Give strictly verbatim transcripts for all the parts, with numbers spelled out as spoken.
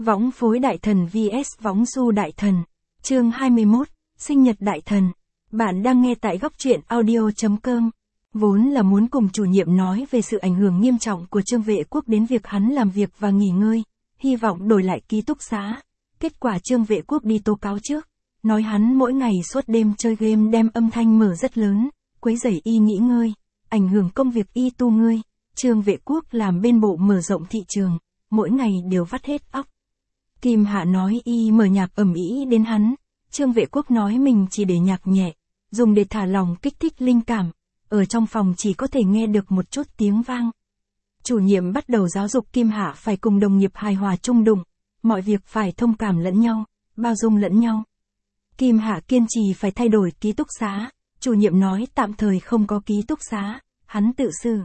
Võng phối đại thần vs võng du đại thần. Chương hai mươi mốt, sinh nhật đại thần. Bạn đang nghe tại góc truyện audio chấm com. Vốn là muốn cùng chủ nhiệm nói về sự ảnh hưởng nghiêm trọng của Trương Vệ Quốc đến việc hắn làm việc và nghỉ ngơi, hy vọng đổi lại ký túc xá. Kết quả Trương Vệ Quốc đi tố cáo trước, nói hắn mỗi ngày suốt đêm chơi game đem âm thanh mở rất lớn, quấy rầy y nghỉ ngơi, ảnh hưởng công việc y tu ngươi. Trương Vệ Quốc làm bên bộ mở rộng thị trường, mỗi ngày đều vắt hết óc. Kim Hạ nói y mở nhạc ầm ĩ đến hắn, Trương Vệ Quốc nói mình chỉ để nhạc nhẹ, dùng để thả lòng kích thích linh cảm, ở trong phòng chỉ có thể nghe được một chút tiếng vang. Chủ nhiệm bắt đầu giáo dục Kim Hạ phải cùng đồng nghiệp hài hòa chung đụng, mọi việc phải thông cảm lẫn nhau, bao dung lẫn nhau. Kim Hạ kiên trì phải thay đổi ký túc xá, chủ nhiệm nói tạm thời không có ký túc xá, hắn tự xử.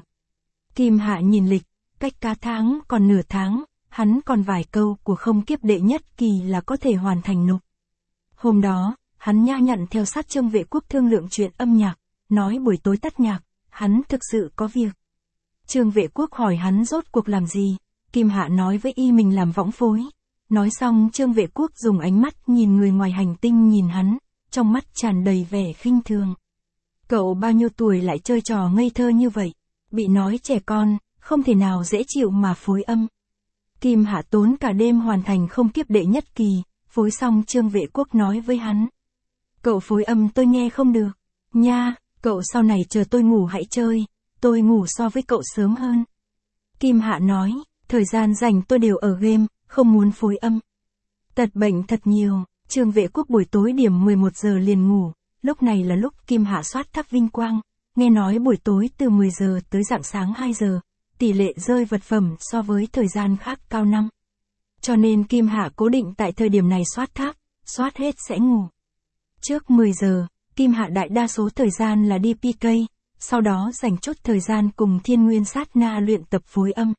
Kim Hạ nhìn lịch, cách cả tháng còn nửa tháng, hắn còn vài câu của không kiếp đệ nhất kỳ là có thể hoàn thành nộp. Hôm đó, hắn nha nhặn theo sát Trương Vệ Quốc thương lượng chuyện âm nhạc, nói buổi tối tắt nhạc, hắn thực sự có việc. Trương Vệ Quốc hỏi hắn rốt cuộc làm gì, Kim Hạ nói với y mình làm võng phối. Nói xong Trương Vệ Quốc dùng ánh mắt nhìn người ngoài hành tinh nhìn hắn, trong mắt tràn đầy vẻ khinh thường. Cậu bao nhiêu tuổi lại chơi trò ngây thơ như vậy, bị nói trẻ con, không thể nào dễ chịu mà phối âm. Kim Hạ tốn cả đêm hoàn thành không kiếp đệ nhất kỳ, phối xong Trương Vệ Quốc nói với hắn. Cậu phối âm tôi nghe không được, nha, cậu sau này chờ tôi ngủ hãy chơi, tôi ngủ so với cậu sớm hơn. Kim Hạ nói, thời gian rảnh tôi đều ở game, không muốn phối âm. Tật bệnh thật nhiều, Trương Vệ Quốc buổi tối điểm mười một giờ liền ngủ, lúc này là lúc Kim Hạ soát tháp vinh quang, nghe nói buổi tối từ mười giờ tới rạng sáng hai giờ, tỷ lệ rơi vật phẩm so với thời gian khác cao năm. Cho nên Kim Hạ cố định tại thời điểm này soát tháp, soát hết sẽ ngủ. Trước mười giờ, Kim Hạ đại đa số thời gian là đi pê ca, sau đó dành chút thời gian cùng Thiên Nguyên Sát Na luyện tập phối âm.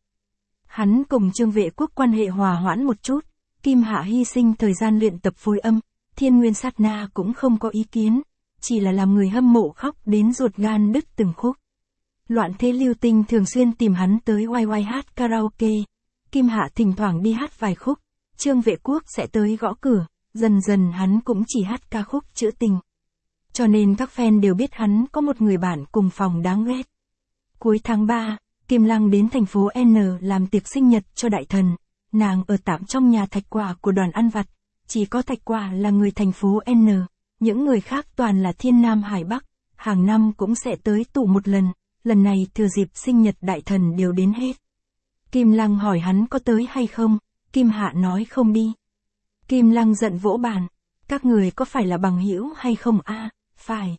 Hắn cùng Trương Vệ Quốc quan hệ hòa hoãn một chút, Kim Hạ hy sinh thời gian luyện tập phối âm, Thiên Nguyên Sát Na cũng không có ý kiến, chỉ là làm người hâm mộ khóc đến ruột gan đứt từng khúc. Loạn Thế Lưu Tinh thường xuyên tìm hắn tới oai oai hát karaoke, Kim Hạ thỉnh thoảng đi hát vài khúc, Trương Vệ Quốc sẽ tới gõ cửa, dần dần hắn cũng chỉ hát ca khúc trữ tình. Cho nên các fan đều biết hắn có một người bạn cùng phòng đáng ghét. Cuối tháng ba, Kim Lăng đến thành phố N làm tiệc sinh nhật cho đại thần, nàng ở tạm trong nhà Thạch Quả của đoàn ăn vặt, chỉ có Thạch Quả là người thành phố N, những người khác toàn là Thiên Nam Hải Bắc, hàng năm cũng sẽ tới tụ một lần, lần này thừa dịp sinh nhật đại thần đều đến hết. Kim Lăng hỏi hắn có tới hay không, Kim Hạ nói không đi. Kim Lăng giận vỗ bàn, các người có phải là bằng hữu hay không a? À, phải.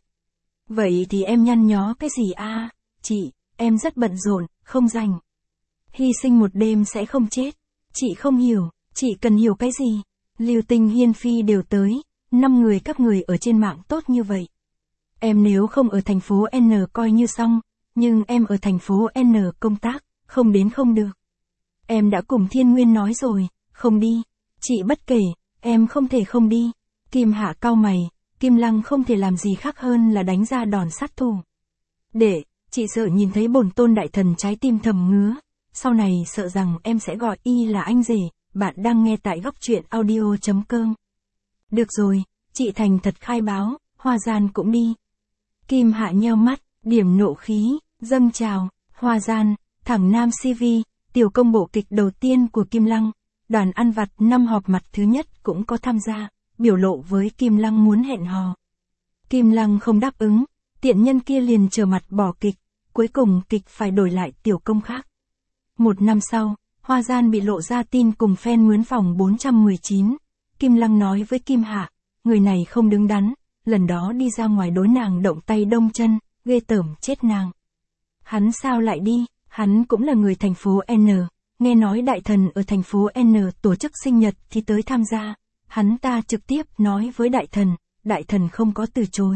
Vậy thì em nhăn nhó cái gì a? À? Chị, em rất bận rộn, không rảnh. Hy sinh một đêm sẽ không chết. Chị không hiểu, chị cần hiểu cái gì? Lưu Tinh Hiên Phi đều tới, năm người các người ở trên mạng tốt như vậy. Em nếu không ở thành phố N coi như xong, nhưng em ở thành phố N công tác, không đến không được. Em đã cùng Thiên Nguyên nói rồi, không đi. Chị bất kể, em không thể không đi. Kim Hạ cau mày, Kim Lăng không thể làm gì khác hơn là đánh ra đòn sát thủ. Để, chị sợ nhìn thấy bổn tôn đại thần trái tim thầm ngứa. Sau này sợ rằng em sẽ gọi y là anh rể, bạn đang nghe tại góc truyện audio chấm com. Được rồi, chị thành thật khai báo, Hoa Gian cũng đi. Kim Hạ nheo mắt, điểm nộ khí, dâng trào, Hoa Gian, thẳng nam xê vê, tiểu công bộ kịch đầu tiên của Kim Lăng. Đoàn ăn vặt năm họp mặt thứ nhất cũng có tham gia, biểu lộ với Kim Lăng muốn hẹn hò. Kim Lăng không đáp ứng, tiện nhân kia liền trở mặt bỏ kịch, cuối cùng kịch phải đổi lại tiểu công khác. Một năm sau, Hoa Gian bị lộ ra tin cùng fan mướn phòng bốn trăm mười chín. Kim Lăng nói với Kim Hạ, người này không đứng đắn, lần đó đi ra ngoài đối nàng động tay đông chân, ghê tởm chết nàng. Hắn sao lại đi, hắn cũng là người thành phố N, nghe nói đại thần ở thành phố N tổ chức sinh nhật thì tới tham gia, hắn ta trực tiếp nói với đại thần, đại thần không có từ chối.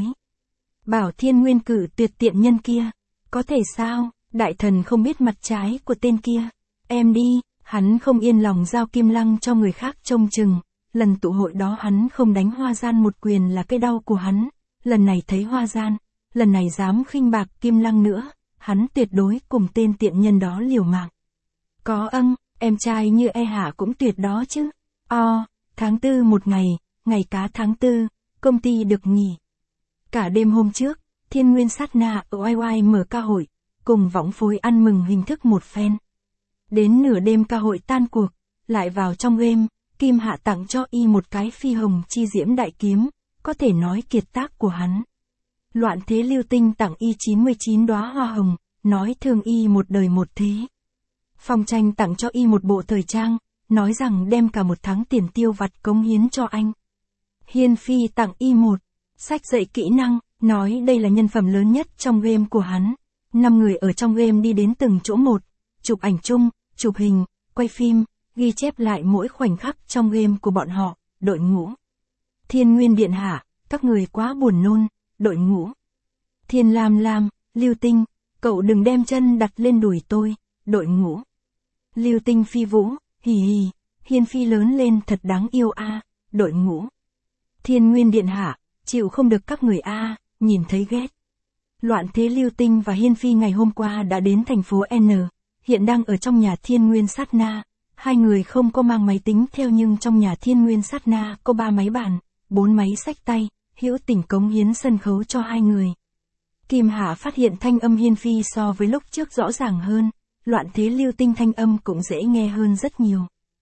Bảo Thiên Nguyên cử tuyệt tiện nhân kia, có thể sao, đại thần không biết mặt trái của tên kia, em đi, hắn không yên lòng giao Kim Lăng cho người khác trông chừng, lần tụ hội đó hắn không đánh Hoa Gian một quyền là cái đau của hắn, lần này thấy Hoa Gian, lần này dám khinh bạc Kim Lăng nữa, hắn tuyệt đối cùng tên tiện nhân đó liều mạng. Có âng, em trai như E Hạ cũng tuyệt đó chứ. O, tháng tư một ngày, ngày cá tháng tư, công ty được nghỉ. Cả đêm hôm trước, Thiên Nguyên Sát Na ở oai oai mở ca hội, cùng võng phối ăn mừng hình thức một phen. Đến nửa đêm ca hội tan cuộc, lại vào trong game, Kim Hạ tặng cho y một cái phi hồng chi diễm đại kiếm, có thể nói kiệt tác của hắn. Loạn Thế Lưu Tinh tặng y chín mươi chín đóa hoa hồng, nói thương y một đời một thế. Phong Tranh tặng cho y một bộ thời trang, nói rằng đem cả một tháng tiền tiêu vặt cống hiến cho anh. Hiên Phi tặng y một sách dạy kỹ năng, nói đây là nhân phẩm lớn nhất trong game của hắn. Năm người ở trong game đi đến từng chỗ một, chụp ảnh chung, chụp hình, quay phim, ghi chép lại mỗi khoảnh khắc trong game của bọn họ, đội ngũ. Thiên Nguyên Điện Hạ, các người quá buồn nôn, đội ngũ. Thiên Lam Lam, Lưu Tinh, cậu đừng đem chân đặt lên đùi tôi, đội ngũ. Lưu Tinh Phi Vũ, hì hì, Hiên Phi lớn lên thật đáng yêu a, đội ngũ. Thiên Nguyên Điện Hạ, chịu không được các người a, nhìn thấy ghét. Loạn Thế Lưu Tinh và Hiên Phi ngày hôm qua đã đến thành phố N, hiện đang ở trong nhà Thiên Nguyên Sát Na. Hai người không có mang máy tính theo nhưng trong nhà Thiên Nguyên Sát Na có ba máy bàn, bốn máy xách tay, hữu tình cống hiến sân khấu cho hai người. Kim Hạ phát hiện thanh âm Hiên Phi so với lúc trước rõ ràng hơn, Loạn Thế Lưu Tinh thanh âm cũng dễ nghe hơn rất nhiều.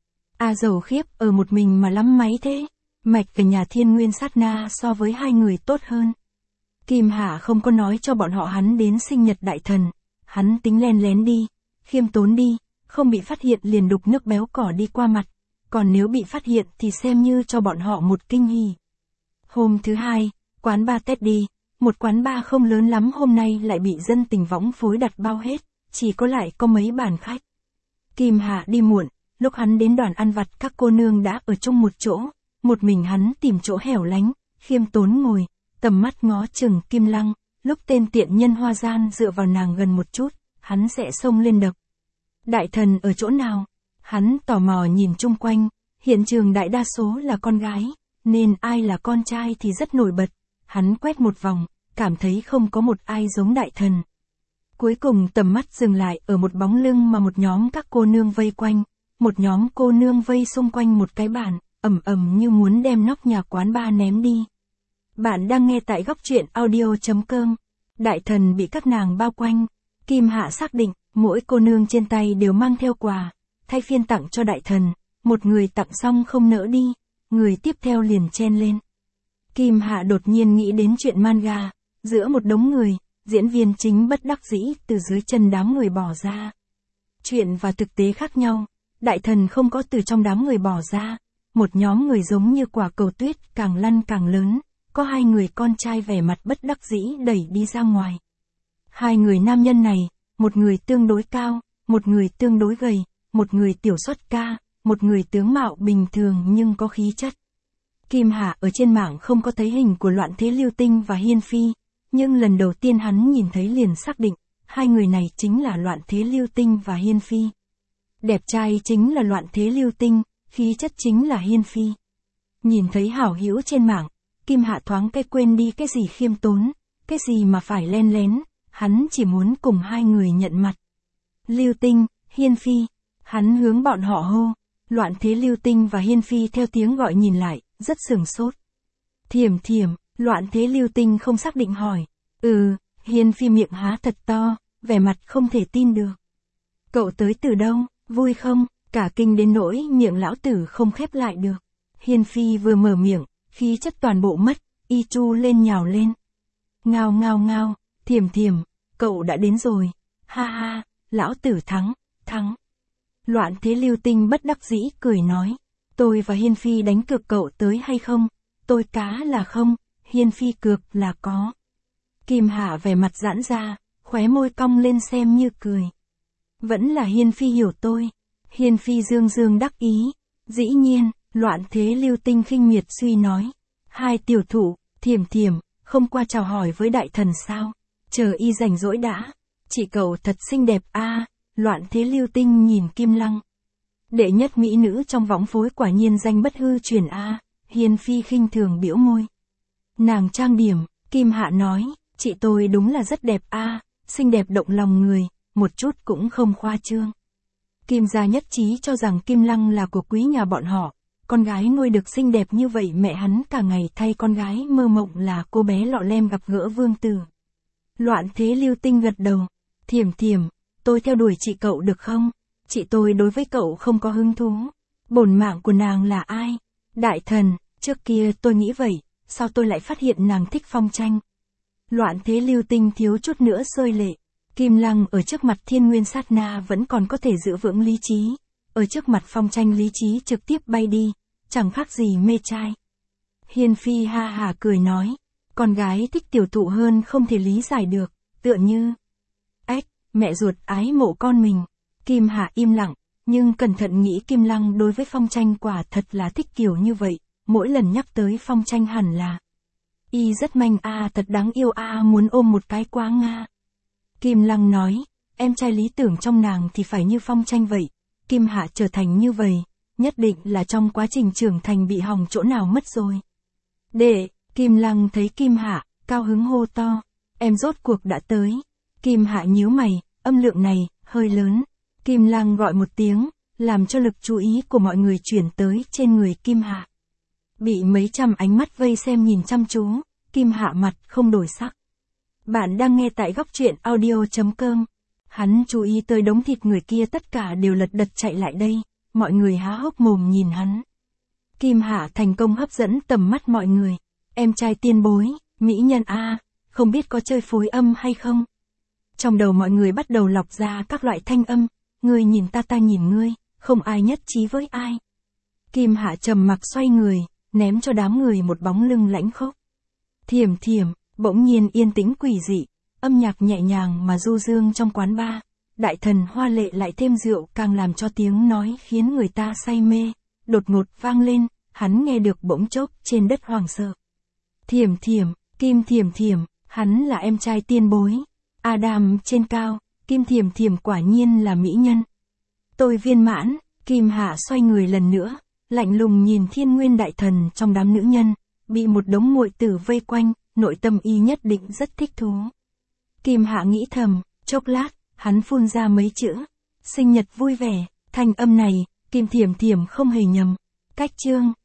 A dầu khiếp, ở một mình mà lắm máy thế, mạch ở nhà Thiên Nguyên Sát Na so với hai người tốt hơn. Kim Hạ không có nói cho bọn họ hắn đến sinh nhật đại thần, hắn tính len lén đi, khiêm tốn đi, không bị phát hiện liền đục nước béo cỏ đi qua mặt, còn nếu bị phát hiện thì xem như cho bọn họ một kinh hỉ. Hôm thứ hai, quán bar Teddy, một quán bar không lớn lắm hôm nay lại bị dân tình võng phối đặt bao hết, chỉ có lại có mấy bàn khách. Kim Hạ đi muộn, lúc hắn đến đoàn ăn vặt các cô nương đã ở chung một chỗ, một mình hắn tìm chỗ hẻo lánh, khiêm tốn ngồi, tầm mắt ngó chừng Kim Lăng, lúc tên tiện nhân Hoa Gian dựa vào nàng gần một chút, hắn sẽ xông lên đập. Đại thần ở chỗ nào? Hắn tò mò nhìn chung quanh, hiện trường đại đa số là con gái, nên ai là con trai thì rất nổi bật. Hắn quét một vòng, cảm thấy không có một ai giống đại thần. Cuối cùng tầm mắt dừng lại ở một bóng lưng mà một nhóm các cô nương vây quanh, một nhóm cô nương vây xung quanh một cái bàn, ầm ầm như muốn đem nóc nhà quán bar ném đi. Bạn đang nghe tại góc truyện audio chấm com. Đại thần bị các nàng bao quanh, Kim Hạ xác định, mỗi cô nương trên tay đều mang theo quà, thay phiên tặng cho đại thần, một người tặng xong không nỡ đi, người tiếp theo liền chen lên. Kim Hạ đột nhiên nghĩ đến chuyện manga, giữa một đống người, diễn viên chính bất đắc dĩ từ dưới chân đám người bỏ ra. Chuyện và thực tế khác nhau, đại thần không có từ trong đám người bỏ ra, một nhóm người giống như quả cầu tuyết càng lăn càng lớn, có hai người con trai vẻ mặt bất đắc dĩ đẩy đi ra ngoài. Hai người nam nhân này, một người tương đối cao, một người tương đối gầy, một người tiểu xuất ca, một người tướng mạo bình thường nhưng có khí chất. Kim Hạ ở trên mạng không có thấy hình của Loạn Thế Lưu Tinh và Hiên Phi, nhưng lần đầu tiên hắn nhìn thấy liền xác định, hai người này chính là Loạn Thế Lưu Tinh và Hiên Phi. Đẹp trai chính là Loạn Thế Lưu Tinh, khí chất chính là Hiên Phi. Nhìn thấy hảo hữu trên mạng, Kim Hạ thoáng cái quên đi cái gì khiêm tốn, cái gì mà phải len lén, hắn chỉ muốn cùng hai người nhận mặt. Lưu Tinh, Hiên Phi, hắn hướng bọn họ hô, Loạn Thế Lưu Tinh và Hiên Phi theo tiếng gọi nhìn lại, rất sửng sốt. Thiểm thiểm, Loạn Thế Lưu Tinh không xác định hỏi, ừ, Hiên Phi miệng há thật to, vẻ mặt không thể tin được. Cậu tới từ đâu, vui không, cả kinh đến nỗi miệng lão tử không khép lại được. Hiên Phi vừa mở miệng, khí chất toàn bộ mất, y chu lên nhào lên. Ngao ngao ngao, thiểm thiểm, cậu đã đến rồi, ha ha, lão tử thắng, thắng. Loạn Thế Lưu Tinh bất đắc dĩ cười nói, tôi và Hiên Phi đánh cược cậu tới hay không, tôi cá là không, Hiên Phi cược là có. Kim Hạ vẻ mặt giãn ra, khóe môi cong lên xem như cười. Vẫn là Hiên Phi hiểu tôi. Hiên Phi dương dương đắc ý. Dĩ nhiên, Loạn Thế Lưu Tinh khinh miệt suy nói. Hai tiểu thủ, thiểm thiểm, không qua chào hỏi với đại thần sao? Chờ y rảnh rỗi đã. Chị cậu thật xinh đẹp a. À, Loạn Thế Lưu Tinh nhìn Kim Lăng. Đệ nhất mỹ nữ trong võng phối quả nhiên danh bất hư truyền a. À, Hiên Phi khinh thường biểu môi. Nàng trang điểm, Kim Hạ nói, chị tôi đúng là rất đẹp a, à, xinh đẹp động lòng người, một chút cũng không khoa trương. Kim gia nhất trí cho rằng Kim Lăng là của quý nhà bọn họ, con gái nuôi được xinh đẹp như vậy mẹ hắn cả ngày thay con gái mơ mộng là cô bé lọ lem gặp gỡ vương tử. Loạn thế lưu tinh gật đầu. Thiểm thiểm, tôi theo đuổi chị cậu được không? Chị tôi đối với cậu không có hứng thú. Bổn mạng của nàng là ai? Đại thần, trước kia tôi nghĩ vậy, sao tôi lại phát hiện nàng thích Phong Tranh? Loạn thế lưu tinh thiếu chút nữa rơi lệ. Kim Lăng ở trước mặt Thiên Nguyên sát na vẫn còn có thể giữ vững lý trí. Ở trước mặt Phong Tranh lý trí trực tiếp bay đi, chẳng khác gì mê trai. Hiên Phi ha hà cười nói, con gái thích tiểu thụ hơn không thể lý giải được, tựa như... Ếch, mẹ ruột ái mộ con mình. Kim Hạ im lặng, nhưng cẩn thận nghĩ Kim Lăng đối với Phong Tranh quả thật là thích kiểu như vậy, mỗi lần nhắc tới Phong Tranh hẳn là... Y rất manh a, thật đáng yêu a, muốn ôm một cái quá nga. Kim Lăng nói, em trai lý tưởng trong nàng thì phải như Phong Tranh vậy. Kim Hạ trở thành như vậy, nhất định là trong quá trình trưởng thành bị hỏng chỗ nào mất rồi. Đệ, Kim Lăng thấy Kim Hạ, cao hứng hô to, em rốt cuộc đã tới. Kim Hạ nhíu mày, âm lượng này, hơi lớn. Kim Lăng gọi một tiếng, làm cho lực chú ý của mọi người chuyển tới trên người Kim Hạ. Bị mấy trăm ánh mắt vây xem nhìn chăm chú, Kim Hạ mặt không đổi sắc. Bạn đang nghe tại góc truyện audio chấm com. Hắn chú ý tới đống thịt người kia tất cả đều lật đật chạy lại đây, mọi người há hốc mồm nhìn hắn. Kim Hạ thành công hấp dẫn tầm mắt mọi người. Em trai tiên bối, mỹ nhân a, không biết có chơi phối âm hay không? Trong đầu mọi người bắt đầu lọc ra các loại thanh âm, ngươi nhìn ta ta nhìn ngươi, không ai nhất trí với ai. Kim Hạ trầm mặc xoay người, ném cho đám người một bóng lưng lãnh khốc. Thiểm thiểm, bỗng nhiên yên tĩnh quỷ dị, âm nhạc nhẹ nhàng mà du dương trong quán bar, đại thần hoa lệ lại thêm rượu càng làm cho tiếng nói khiến người ta say mê, đột ngột vang lên, hắn nghe được bỗng chốc trên đất hoảng sợ. Thiểm thiểm, Kim Thiểm Thiểm, hắn là em trai tiên bối. Adam trên cao, Kim Thiểm Thiểm quả nhiên là mỹ nhân. Tôi viên mãn, Kim Hạ xoay người lần nữa, lạnh lùng nhìn Thiên Nguyên đại thần trong đám nữ nhân, bị một đống muội tử vây quanh, nội tâm y nhất định rất thích thú. Kim Hạ nghĩ thầm, chốc lát, hắn phun ra mấy chữ, sinh nhật vui vẻ, thanh âm này, Kim Thiểm Thiểm không hề nhầm. Cách chương